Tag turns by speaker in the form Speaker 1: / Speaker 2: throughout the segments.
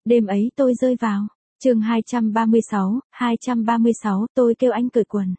Speaker 1: Đêm ấy tôi rơi vào. Chương 236, tôi kêu anh cởi quần.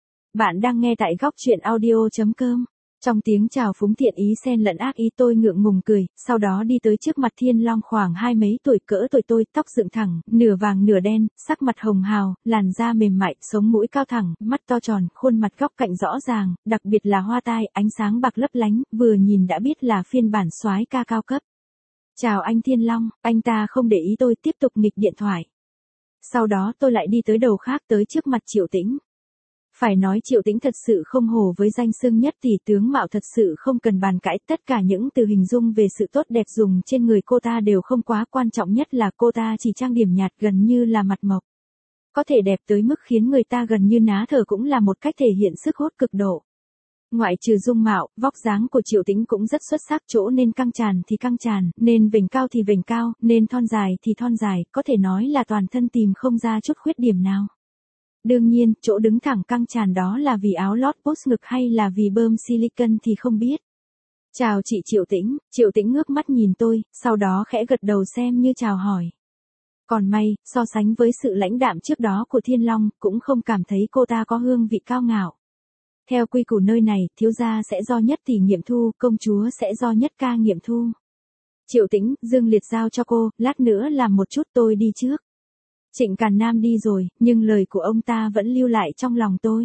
Speaker 1: Bạn đang nghe tại góc truyện audio.com. Trong tiếng chào phúng thiện ý xen lẫn ác ý tôi ngượng ngùng cười, sau đó đi tới trước mặt Thiên Long khoảng hai mấy tuổi cỡ tuổi tôi, tóc dựng thẳng, nửa vàng nửa đen, sắc mặt hồng hào, làn da mềm mại, sống mũi cao thẳng, mắt to tròn, khuôn mặt góc cạnh rõ ràng, đặc biệt là hoa tai, ánh sáng bạc lấp lánh, vừa nhìn đã biết là phiên bản soái ca cao cấp. Chào anh Thiên Long, anh ta không để ý tôi tiếp tục nghịch điện thoại. Sau đó tôi lại đi tới đầu khác tới trước mặt Triệu Tĩnh. Phải nói Triệu Tĩnh thật sự không hổ với danh xưng nhất tỷ tướng mạo thật sự không cần bàn cãi, tất cả những từ hình dung về sự tốt đẹp dùng trên người cô ta đều không quá quan trọng, nhất là cô ta chỉ trang điểm nhạt gần như là mặt mộc. Có thể đẹp tới mức khiến người ta gần như ná thở cũng là một cách thể hiện sức hút cực độ. Ngoại trừ dung mạo, vóc dáng của Triệu Tĩnh cũng rất xuất sắc, chỗ nên căng tràn thì căng tràn, nên vểnh cao thì vểnh cao, nên thon dài thì thon dài, có thể nói là toàn thân tìm không ra chút khuyết điểm nào. Đương nhiên, chỗ đứng thẳng căng tràn đó là vì áo lót post ngực hay là vì bơm silicone thì không biết. Chào chị Triệu Tĩnh ngước mắt nhìn tôi, sau đó khẽ gật đầu xem như chào hỏi. Còn may, so sánh với sự lãnh đạm trước đó của Thiên Long, cũng không cảm thấy cô ta có hương vị cao ngạo. Theo quy củ nơi này, thiếu gia sẽ do nhất tỷ nghiệm thu, công chúa sẽ do nhất ca nghiệm thu. Triệu Tĩnh, Dương Liệt giao cho cô, lát nữa làm một chút tôi đi trước. Trịnh Càn Nam đi rồi, nhưng lời của ông ta vẫn lưu lại trong lòng tôi.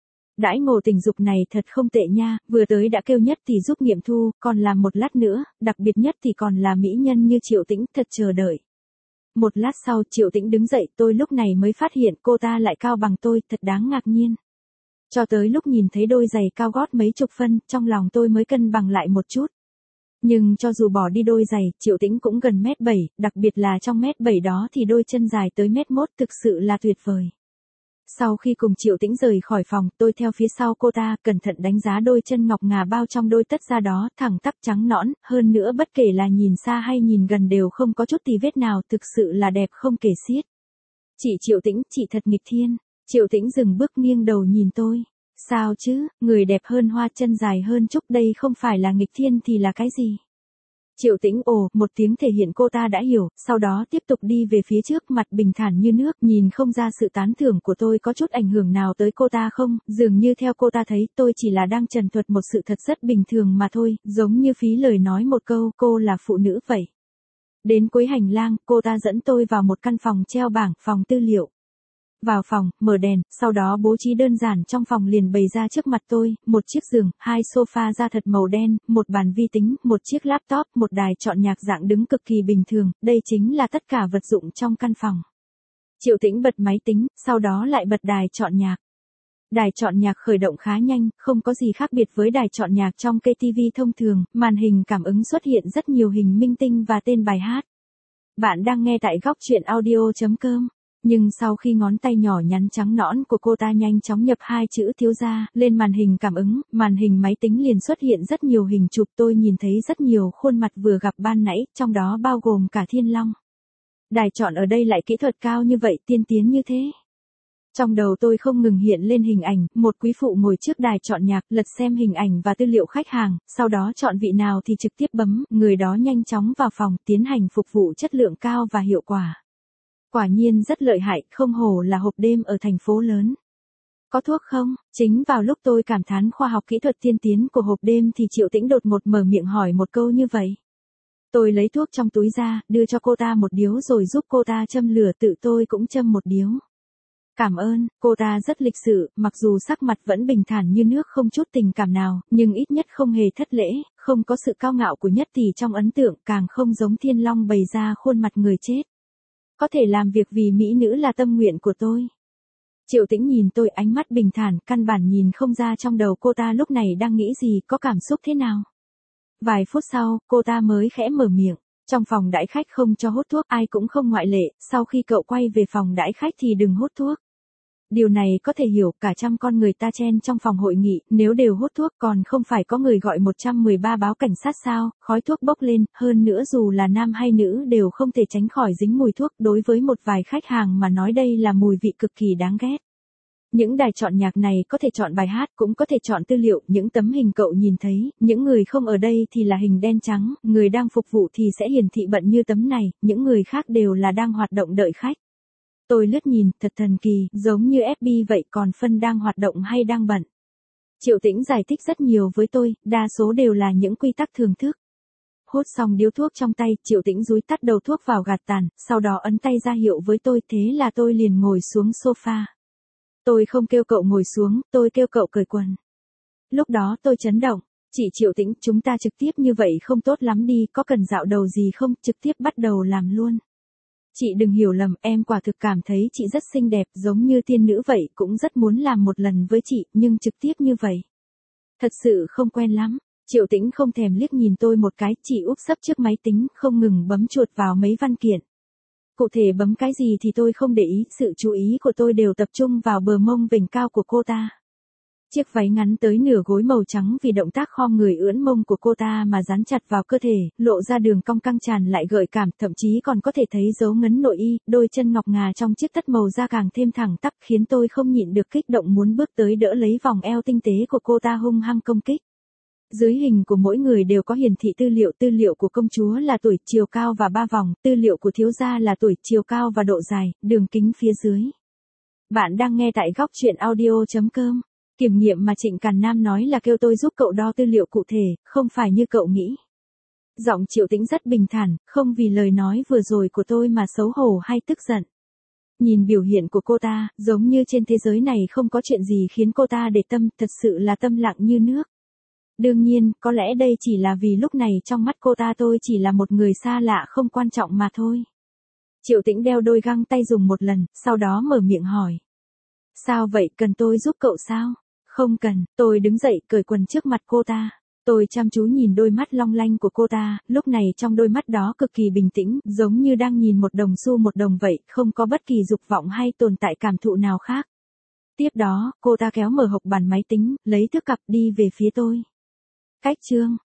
Speaker 1: Đãi ngộ tình dục này thật không tệ nha, vừa tới đã kêu nhất tỷ giúp nghiệm thu, còn làm một lát nữa, đặc biệt nhất thì còn là mỹ nhân như Triệu Tĩnh, thật chờ đợi. Một lát sau Triệu Tĩnh đứng dậy, tôi lúc này mới phát hiện cô ta lại cao bằng tôi, thật đáng ngạc nhiên. Cho tới lúc nhìn thấy đôi giày cao gót mấy chục phân, trong lòng tôi mới cân bằng lại một chút. Nhưng cho dù bỏ đi đôi giày, Triệu Tĩnh cũng gần mét 7, đặc biệt là trong mét 7 đó thì đôi chân dài tới mét 1 thực sự là tuyệt vời. Sau khi cùng Triệu Tĩnh rời khỏi phòng, tôi theo phía sau cô ta, cẩn thận đánh giá đôi chân ngọc ngà bao trong đôi tất da đó, thẳng tắp trắng nõn, hơn nữa bất kể là nhìn xa hay nhìn gần đều không có chút tì vết nào, thực sự là đẹp không kể xiết. Chị Triệu Tĩnh, chị thật nghịch thiên. Triệu Tĩnh dừng bước nghiêng đầu nhìn tôi. Sao chứ, người đẹp hơn hoa chân dài hơn trúc đây không phải là nghịch thiên thì là cái gì? Triệu Tĩnh một tiếng thể hiện cô ta đã hiểu, sau đó tiếp tục đi về phía trước, mặt bình thản như nước, nhìn không ra sự tán thưởng của tôi có chút ảnh hưởng nào tới cô ta không, dường như theo cô ta thấy tôi chỉ là đang trần thuật một sự thật rất bình thường mà thôi, giống như phí lời nói một câu, cô là phụ nữ vậy. Đến cuối hành lang, cô ta dẫn tôi vào một căn phòng treo bảng, phòng tư liệu. Vào phòng, mở đèn, sau đó bố trí đơn giản trong phòng liền bày ra trước mặt tôi, một chiếc giường, hai sofa da thật màu đen, một bàn vi tính, một chiếc laptop, một đài chọn nhạc dạng đứng cực kỳ bình thường, đây chính là tất cả vật dụng trong căn phòng. Triệu Tĩnh bật máy tính, sau đó lại bật đài chọn nhạc. Đài chọn nhạc khởi động khá nhanh, không có gì khác biệt với đài chọn nhạc trong cây TV thông thường, màn hình cảm ứng xuất hiện rất nhiều hình minh tinh và tên bài hát. Bạn đang nghe tại góc truyện audio.com. Nhưng sau khi ngón tay nhỏ nhắn trắng nõn của cô ta nhanh chóng nhập hai chữ thiếu gia lên màn hình cảm ứng, màn hình máy tính liền xuất hiện rất nhiều hình chụp, tôi nhìn thấy rất nhiều khuôn mặt vừa gặp ban nãy, trong đó bao gồm cả Thiên Long. Đài chọn ở đây lại kỹ thuật cao như vậy, tiên tiến như thế. Trong đầu tôi không ngừng hiện lên hình ảnh, một quý phụ ngồi trước đài chọn nhạc, lật xem hình ảnh và tư liệu khách hàng, sau đó chọn vị nào thì trực tiếp bấm, người đó nhanh chóng vào phòng, tiến hành phục vụ chất lượng cao và hiệu quả. Quả nhiên rất lợi hại, không hổ là hộp đêm ở thành phố lớn. Có thuốc không? Chính vào lúc tôi cảm thán khoa học kỹ thuật tiên tiến của hộp đêm thì Triệu Tĩnh đột ngột mở miệng hỏi một câu như vậy. Tôi lấy thuốc trong túi ra, đưa cho cô ta một điếu rồi giúp cô ta châm lửa, tự tôi cũng châm một điếu. Cảm ơn, cô ta rất lịch sự, mặc dù sắc mặt vẫn bình thản như nước không chút tình cảm nào, nhưng ít nhất không hề thất lễ, không có sự cao ngạo của nhất tỷ trong ấn tượng, càng không giống Thiên Long bày ra khuôn mặt người chết. Có thể làm việc vì mỹ nữ là tâm nguyện của tôi. Triệu Tĩnh nhìn tôi ánh mắt bình thản, căn bản nhìn không ra trong đầu cô ta lúc này đang nghĩ gì, có cảm xúc thế nào. Vài phút sau, cô ta mới khẽ mở miệng. Trong phòng đãi khách không cho hút thuốc, ai cũng không ngoại lệ, sau khi cậu quay về phòng đãi khách thì đừng hút thuốc. Điều này có thể hiểu, cả trăm con người ta chen trong phòng hội nghị, nếu đều hút thuốc còn không phải có người gọi 113 báo cảnh sát sao, khói thuốc bốc lên, hơn nữa dù là nam hay nữ đều không thể tránh khỏi dính mùi thuốc, đối với một vài khách hàng mà nói đây là mùi vị cực kỳ đáng ghét. Những đài chọn nhạc này có thể chọn bài hát cũng có thể chọn tư liệu, những tấm hình cậu nhìn thấy, những người không ở đây thì là hình đen trắng, người đang phục vụ thì sẽ hiển thị bận như tấm này, những người khác đều là đang hoạt động đợi khách. Tôi lướt nhìn, thật thần kỳ, giống như FB vậy, còn phân đang hoạt động hay đang bận. Triệu Tĩnh giải thích rất nhiều với tôi, đa số đều là những quy tắc thưởng thức. Hút xong điếu thuốc trong tay, Triệu Tĩnh dúi tắt đầu thuốc vào gạt tàn, sau đó ấn tay ra hiệu với tôi, thế là tôi liền ngồi xuống sofa. Tôi không kêu cậu ngồi xuống, tôi kêu cậu cởi quần. Lúc đó tôi chấn động, chị Triệu Tĩnh, chúng ta trực tiếp như vậy không tốt lắm đi, có cần dạo đầu gì không, trực tiếp bắt đầu làm luôn. Chị đừng hiểu lầm, em quả thực cảm thấy chị rất xinh đẹp, giống như tiên nữ vậy, cũng rất muốn làm một lần với chị, nhưng trực tiếp như vậy. Thật sự không quen lắm. Triệu Tĩnh không thèm liếc nhìn tôi một cái, chị úp sấp trước máy tính, không ngừng bấm chuột vào mấy văn kiện. Cụ thể bấm cái gì thì tôi không để ý, sự chú ý của tôi đều tập trung vào bờ mông vểnh cao của cô ta. Chiếc váy ngắn tới nửa gối màu trắng vì động tác khom người ưỡn mông của cô ta mà dán chặt vào cơ thể, lộ ra đường cong căng tràn lại gợi cảm, thậm chí còn có thể thấy dấu ngấn nội y, đôi chân ngọc ngà trong chiếc tất màu da càng thêm thẳng tắp khiến tôi không nhịn được kích động muốn bước tới đỡ lấy vòng eo tinh tế của cô ta hung hăng công kích. Dưới hình của mỗi người đều có hiển thị tư liệu của công chúa là tuổi, chiều cao và 3 vòng, tư liệu của thiếu gia là tuổi, chiều cao và độ dài, đường kính phía dưới. Bạn đang nghe tại góc truyện audio.com. Kiểm nghiệm mà Trịnh Càn Nam nói là kêu tôi giúp cậu đo tư liệu cụ thể, không phải như cậu nghĩ. Giọng Triệu Tĩnh rất bình thản, không vì lời nói vừa rồi của tôi mà xấu hổ hay tức giận. Nhìn biểu hiện của cô ta, giống như trên thế giới này không có chuyện gì khiến cô ta để tâm, thật sự là tâm lặng như nước. Đương nhiên, có lẽ đây chỉ là vì lúc này trong mắt cô ta tôi chỉ là một người xa lạ không quan trọng mà thôi. Triệu Tĩnh đeo đôi găng tay dùng một lần, sau đó mở miệng hỏi. Sao vậy, cần tôi giúp cậu sao? Không cần, tôi đứng dậy cởi quần trước mặt cô ta. Tôi chăm chú nhìn đôi mắt long lanh của cô ta, lúc này trong đôi mắt đó cực kỳ bình tĩnh, giống như đang nhìn một đồng xu một đồng vậy, không có bất kỳ dục vọng hay tồn tại cảm thụ nào khác. Tiếp đó, cô ta kéo mở hộc bàn máy tính, lấy thước cặp đi về phía tôi. Cách chương